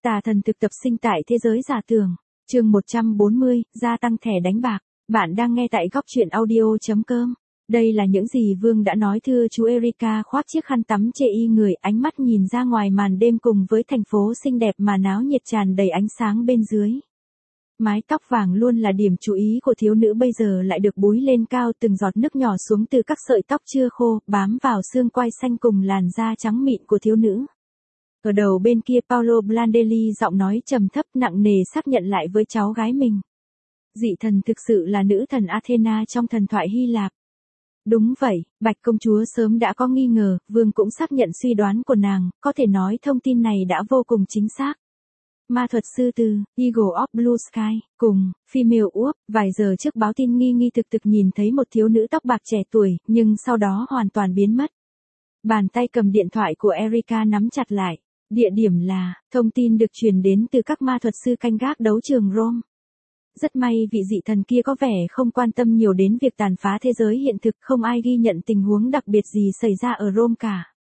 Tà thần thực tập sinh tại thế giới giả tưởng. Chương 140, gia tăng thẻ đánh bạc. Bạn đang nghe tại góc truyện audio.com. Đây là những gì Vương đã nói, thưa chú. Erika khoác chiếc khăn tắm chê y người, ánh mắt nhìn ra ngoài màn đêm cùng với thành phố xinh đẹp mà náo nhiệt tràn đầy ánh sáng bên dưới. Mái tóc vàng luôn là điểm chú ý của thiếu nữ bây giờ lại được búi lên cao, từng giọt nước nhỏ xuống từ các sợi tóc chưa khô, bám vào xương quai xanh cùng làn da trắng mịn của thiếu nữ. Ở đầu bên kia Paolo Blandelli giọng nói trầm thấp nặng nề xác nhận lại với cháu gái mình. Dị thần thực sự là nữ thần Athena trong thần thoại Hy Lạp. Đúng vậy, Bạch công chúa sớm đã có nghi ngờ, Vương cũng xác nhận suy đoán của nàng, có thể nói thông tin này đã vô cùng chính xác. Ma thuật sư từ Eagle of Blue Sky cùng Female Wolf vài giờ trước báo tin nghi thực nhìn thấy một thiếu nữ tóc bạc trẻ tuổi, nhưng sau đó hoàn toàn biến mất. Bàn tay cầm điện thoại của Erika nắm chặt lại. Địa điểm là, thông tin được truyền đến từ các ma thuật sư canh gác đấu trường Rome. Rất may vị dị thần kia có vẻ không quan tâm nhiều đến việc tàn phá thế giới hiện thực, không ai ghi nhận tình huống đặc biệt gì xảy ra ở Rome cả.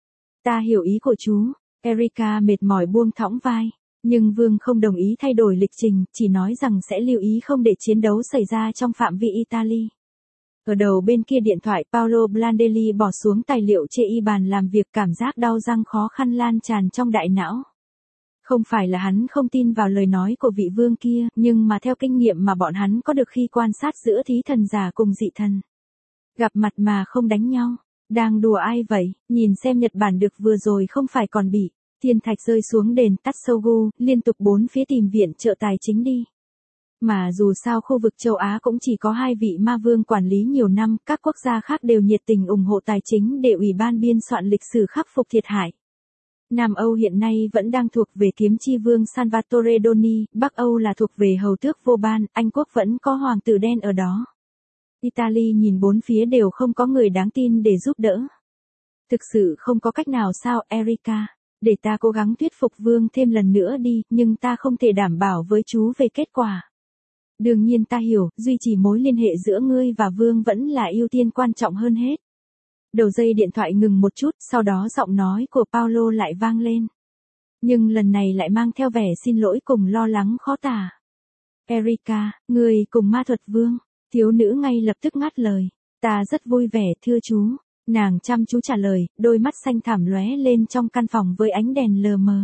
Ta hiểu ý của chú. Erika mệt mỏi buông thõng vai. Nhưng Vương không đồng ý thay đổi lịch trình, chỉ nói rằng sẽ lưu ý không để chiến đấu xảy ra trong phạm vi Italy. Ở đầu bên kia điện thoại Paolo Blandelli bỏ xuống tài liệu chê y bàn làm việc, cảm giác đau răng khó khăn lan tràn trong đại não. Không phải là hắn không tin vào lời nói của vị vương kia, nhưng mà theo kinh nghiệm mà bọn hắn có được khi quan sát giữa thí thần giả cùng dị thần. Gặp mặt mà không đánh nhau. Đang đùa ai vậy? Nhìn xem Nhật Bản được vừa rồi không phải còn bị thiên thạch rơi xuống đền Tatsugu, liên tục bốn phía tìm viện trợ tài chính đi. Mà dù sao khu vực châu Á cũng chỉ có 2 vị ma vương quản lý nhiều năm, các quốc gia khác đều nhiệt tình ủng hộ tài chính để Ủy ban biên soạn lịch sử khắc phục thiệt hại. Nam Âu hiện nay vẫn đang thuộc về kiếm chi vương Salvatore Doni, Bắc Âu là thuộc về hầu tước Vauban, Anh quốc vẫn có hoàng tử đen ở đó. Italy nhìn bốn phía đều không có người đáng tin để giúp đỡ. Thực sự không có cách nào sao Erika? Để ta cố gắng thuyết phục Vương thêm lần nữa đi, nhưng ta không thể đảm bảo với chú về kết quả. Đương nhiên ta hiểu, duy trì mối liên hệ giữa ngươi và Vương vẫn là ưu tiên quan trọng hơn hết. Đầu dây điện thoại ngừng một chút, sau đó giọng nói của Paolo lại vang lên. Nhưng lần này lại mang theo vẻ xin lỗi cùng lo lắng khó tả. Erika, ngươi cùng ma thuật Vương. Thiếu nữ ngay lập tức ngắt lời. Ta rất vui vẻ thưa chú. Nàng chăm chú trả lời, đôi mắt xanh thẳm lóe lên trong căn phòng với ánh đèn lờ mờ.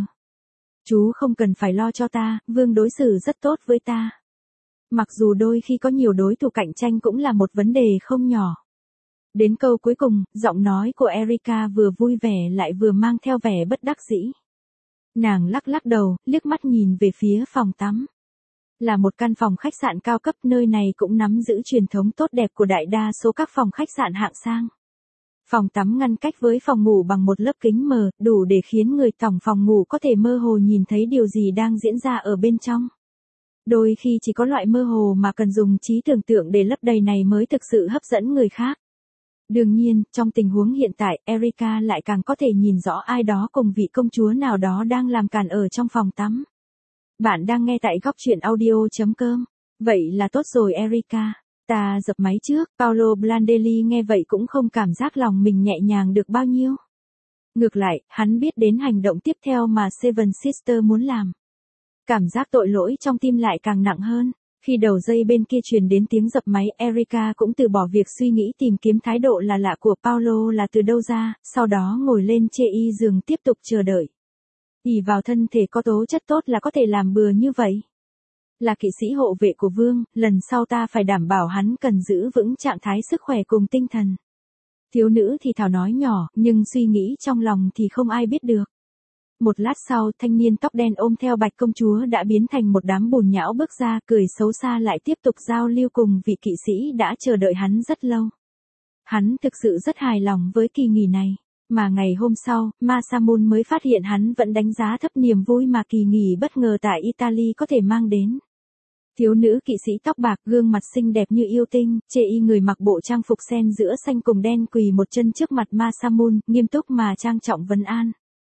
Chú không cần phải lo cho ta, Vương đối xử rất tốt với ta. Mặc dù đôi khi có nhiều đối thủ cạnh tranh cũng là một vấn đề không nhỏ. Đến câu cuối cùng, giọng nói của Erika vừa vui vẻ lại vừa mang theo vẻ bất đắc dĩ. Nàng lắc đầu, liếc mắt nhìn về phía phòng tắm. Là một căn phòng khách sạn cao cấp, nơi này cũng nắm giữ truyền thống tốt đẹp của đại đa số các phòng khách sạn hạng sang. Phòng tắm ngăn cách với phòng ngủ bằng một lớp kính mờ, đủ để khiến người tổng phòng ngủ có thể mơ hồ nhìn thấy điều gì đang diễn ra ở bên trong. Đôi khi chỉ có loại mơ hồ mà cần dùng trí tưởng tượng để lấp đầy này mới thực sự hấp dẫn người khác. Đương nhiên, trong tình huống hiện tại, Erika lại càng có thể nhìn rõ ai đó cùng vị công chúa nào đó đang làm càn ở trong phòng tắm. Bạn đang nghe tại góc truyện audio.com. Vậy là tốt rồi Erika. Ta dập máy trước. Paolo Blandelli nghe vậy cũng không cảm giác lòng mình nhẹ nhàng được bao nhiêu. Ngược lại, hắn biết đến hành động tiếp theo mà Seven Sister muốn làm. Cảm giác tội lỗi trong tim lại càng nặng hơn. Khi đầu dây bên kia truyền đến tiếng dập máy, Erika cũng từ bỏ việc suy nghĩ tìm kiếm thái độ là lạ của Paolo là từ đâu ra, sau đó ngồi lên chê y giường tiếp tục chờ đợi. Ỷ vào thân thể có tố chất tốt là có thể làm bừa như vậy. Là kỵ sĩ hộ vệ của Vương, lần sau ta phải đảm bảo hắn cần giữ vững trạng thái sức khỏe cùng tinh thần. Thiếu nữ thì thào nói nhỏ, nhưng suy nghĩ trong lòng thì không ai biết được. Một lát sau, thanh niên tóc đen ôm theo Bạch công chúa đã biến thành một đám bùn nhão bước ra, cười xấu xa lại tiếp tục giao lưu cùng vị kỵ sĩ đã chờ đợi hắn rất lâu. Hắn thực sự rất hài lòng với kỳ nghỉ này. Mà ngày hôm sau, Masamune mới phát hiện hắn vẫn đánh giá thấp niềm vui mà kỳ nghỉ bất ngờ tại Italy có thể mang đến. Thiếu nữ kỵ sĩ tóc bạc, gương mặt xinh đẹp như yêu tinh, chê y người mặc bộ trang phục xen giữa xanh cùng đen quỳ một chân trước mặt Masamune, nghiêm túc mà trang trọng vấn an.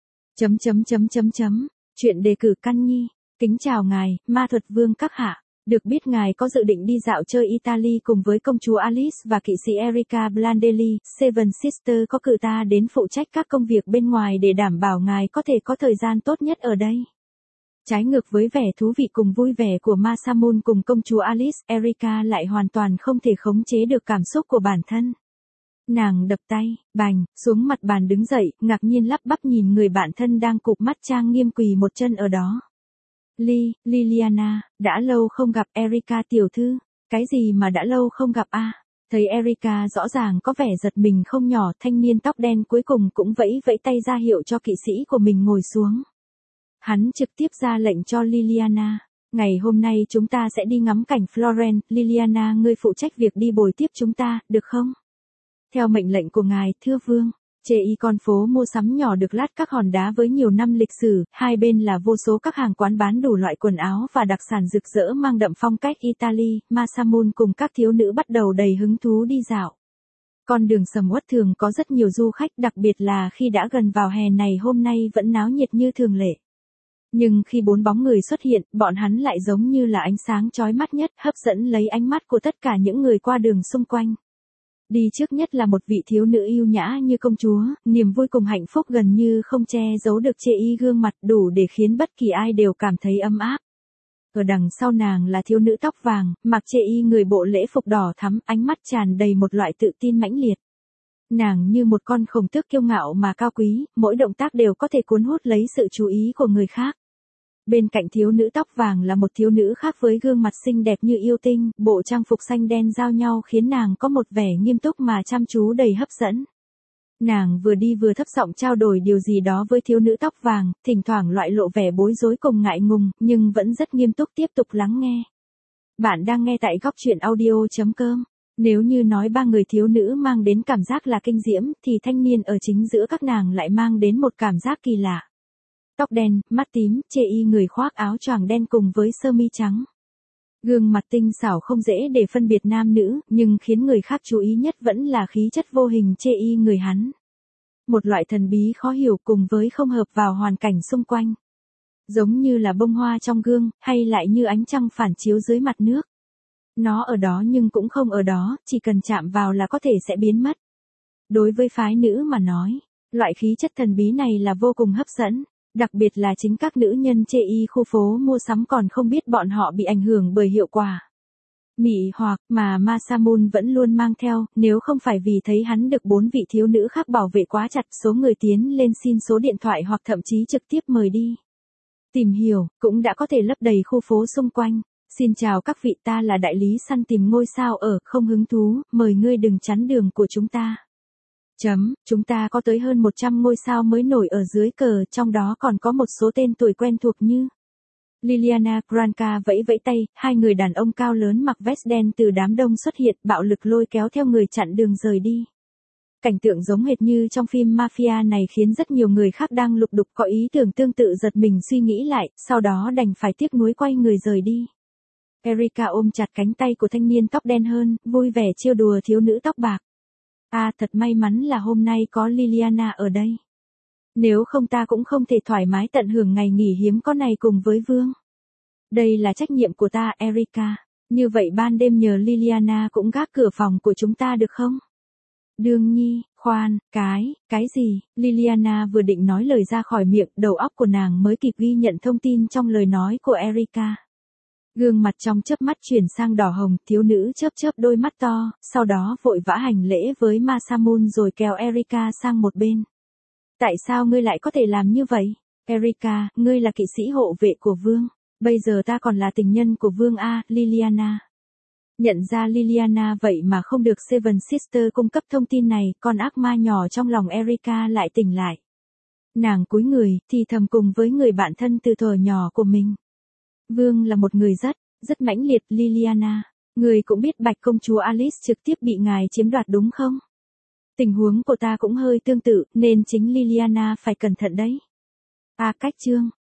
Chuyện đề cử căn nhi. Kính chào ngài, ma thuật vương các hạ. Được biết ngài có dự định đi dạo chơi Italy cùng với công chúa Alice và kỵ sĩ Erika Blandelli, Seven Sister có cử ta đến phụ trách các công việc bên ngoài để đảm bảo ngài có thể có thời gian tốt nhất ở đây. Trái ngược với vẻ thú vị cùng vui vẻ của Masamune cùng công chúa Alice, Erika lại hoàn toàn không thể khống chế được cảm xúc của bản thân. Nàng đập tay, bành, xuống mặt bàn đứng dậy, ngạc nhiên lắp bắp nhìn người bạn thân đang cụp mắt trang nghiêm quỳ một chân ở đó. Liliana, đã lâu không gặp Erika tiểu thư. Cái gì mà đã lâu không gặp a? Thấy Erika rõ ràng có vẻ giật mình không nhỏ, thanh niên tóc đen cuối cùng cũng vẫy vẫy tay ra hiệu cho kỵ sĩ của mình ngồi xuống. Hắn trực tiếp ra lệnh cho Liliana. Ngày hôm nay chúng ta sẽ đi ngắm cảnh Florence, Liliana ngươi phụ trách việc đi bồi tiếp chúng ta, được không? Theo mệnh lệnh của ngài, thưa vương. Chê y con phố mua sắm nhỏ được lát các hòn đá với nhiều năm lịch sử, hai bên là vô số các hàng quán bán đủ loại quần áo và đặc sản rực rỡ mang đậm phong cách Italy. Masamune cùng các thiếu nữ bắt đầu đầy hứng thú đi dạo. Con đường sầm uất thường có rất nhiều du khách, đặc biệt là khi đã gần vào hè này, hôm nay vẫn náo nhiệt như thường lệ. Nhưng khi 4 bóng người xuất hiện, bọn hắn lại giống như là ánh sáng chói mắt nhất, hấp dẫn lấy ánh mắt của tất cả những người qua đường xung quanh. Đi trước nhất là một vị thiếu nữ yêu nhã như công chúa, niềm vui cùng hạnh phúc gần như không che giấu được chê y gương mặt, đủ để khiến bất kỳ ai đều cảm thấy ấm áp. Ở đằng sau nàng là thiếu nữ tóc vàng, mặc chê y người bộ lễ phục đỏ thắm, ánh mắt tràn đầy một loại tự tin mãnh liệt. Nàng như một con khổng tước kiêu ngạo mà cao quý, mỗi động tác đều có thể cuốn hút lấy sự chú ý của người khác. Bên cạnh thiếu nữ tóc vàng là một thiếu nữ khác với gương mặt xinh đẹp như yêu tinh, bộ trang phục xanh đen giao nhau khiến nàng có một vẻ nghiêm túc mà chăm chú đầy hấp dẫn. Nàng vừa đi vừa thấp giọng trao đổi điều gì đó với thiếu nữ tóc vàng, thỉnh thoảng loại lộ vẻ bối rối cùng ngại ngùng, nhưng vẫn rất nghiêm túc tiếp tục lắng nghe. Bạn đang nghe tại góc truyện audio.com. Nếu như nói 3 người thiếu nữ mang đến cảm giác là kinh diễm, thì thanh niên ở chính giữa các nàng lại mang đến một cảm giác kỳ lạ. Tóc đen, mắt tím, chê y người khoác áo choàng đen cùng với sơ mi trắng. Gương mặt tinh xảo không dễ để phân biệt nam nữ, nhưng khiến người khác chú ý nhất vẫn là khí chất vô hình chê y người hắn. Một loại thần bí khó hiểu cùng với không hợp vào hoàn cảnh xung quanh. Giống như là bông hoa trong gương, hay lại như ánh trăng phản chiếu dưới mặt nước. Nó ở đó nhưng cũng không ở đó, chỉ cần chạm vào là có thể sẽ biến mất. Đối với phái nữ mà nói, loại khí chất thần bí này là vô cùng hấp dẫn. Đặc biệt là chính các nữ nhân chê y khu phố mua sắm còn không biết bọn họ bị ảnh hưởng bởi hiệu quả mị hoặc mà Masamune vẫn luôn mang theo, nếu không phải vì thấy hắn được 4 vị thiếu nữ khác bảo vệ quá chặt, số người tiến lên xin số điện thoại hoặc thậm chí trực tiếp mời đi tìm hiểu, cũng đã có thể lấp đầy khu phố xung quanh. Xin chào các vị, ta là đại lý săn tìm ngôi sao ở, không hứng thú, mời ngươi đừng chắn đường của chúng ta. Chúng ta có tới hơn 100 ngôi sao mới nổi ở dưới cờ, trong đó còn có một số tên tuổi quen thuộc như Liliana Granca vẫy vẫy tay, 2 người đàn ông cao lớn mặc vest đen từ đám đông xuất hiện, bạo lực lôi kéo theo người chặn đường rời đi. Cảnh tượng giống hệt như trong phim Mafia này khiến rất nhiều người khác đang lục đục có ý tưởng tương tự giật mình suy nghĩ lại, sau đó đành phải tiếc nuối quay người rời đi. Erika ôm chặt cánh tay của thanh niên tóc đen hơn, vui vẻ trêu đùa thiếu nữ tóc bạc. Thật may mắn là hôm nay có Liliana ở đây. Nếu không ta cũng không thể thoải mái tận hưởng ngày nghỉ hiếm có này cùng với vương. Đây là trách nhiệm của ta, Erika. Như vậy ban đêm nhờ Liliana cũng gác cửa phòng của chúng ta được không? Đương nhi, khoan, cái gì? Liliana vừa định nói lời ra khỏi miệng, đầu óc của nàng mới kịp ghi nhận thông tin trong lời nói của Erika. Gương mặt trong chớp mắt chuyển sang đỏ hồng, thiếu nữ chớp chớp đôi mắt to, sau đó vội vã hành lễ với Masamune rồi kéo Erika sang một bên. Tại sao ngươi lại có thể làm như vậy? Erika, ngươi là kỵ sĩ hộ vệ của vương. Bây giờ ta còn là tình nhân của vương a, Liliana. Nhận ra Liliana vậy mà không được Seven Sister cung cấp thông tin này, con ác ma nhỏ trong lòng Erika lại tỉnh lại. Nàng cúi người, thì thầm cùng với người bạn thân từ thuở nhỏ của mình. Vương là một người rất mãnh liệt, Liliana. Người cũng biết Bạch công chúa Alice trực tiếp bị ngài chiếm đoạt đúng không? Tình huống của ta cũng hơi tương tự, nên chính Liliana phải cẩn thận đấy. Cách chương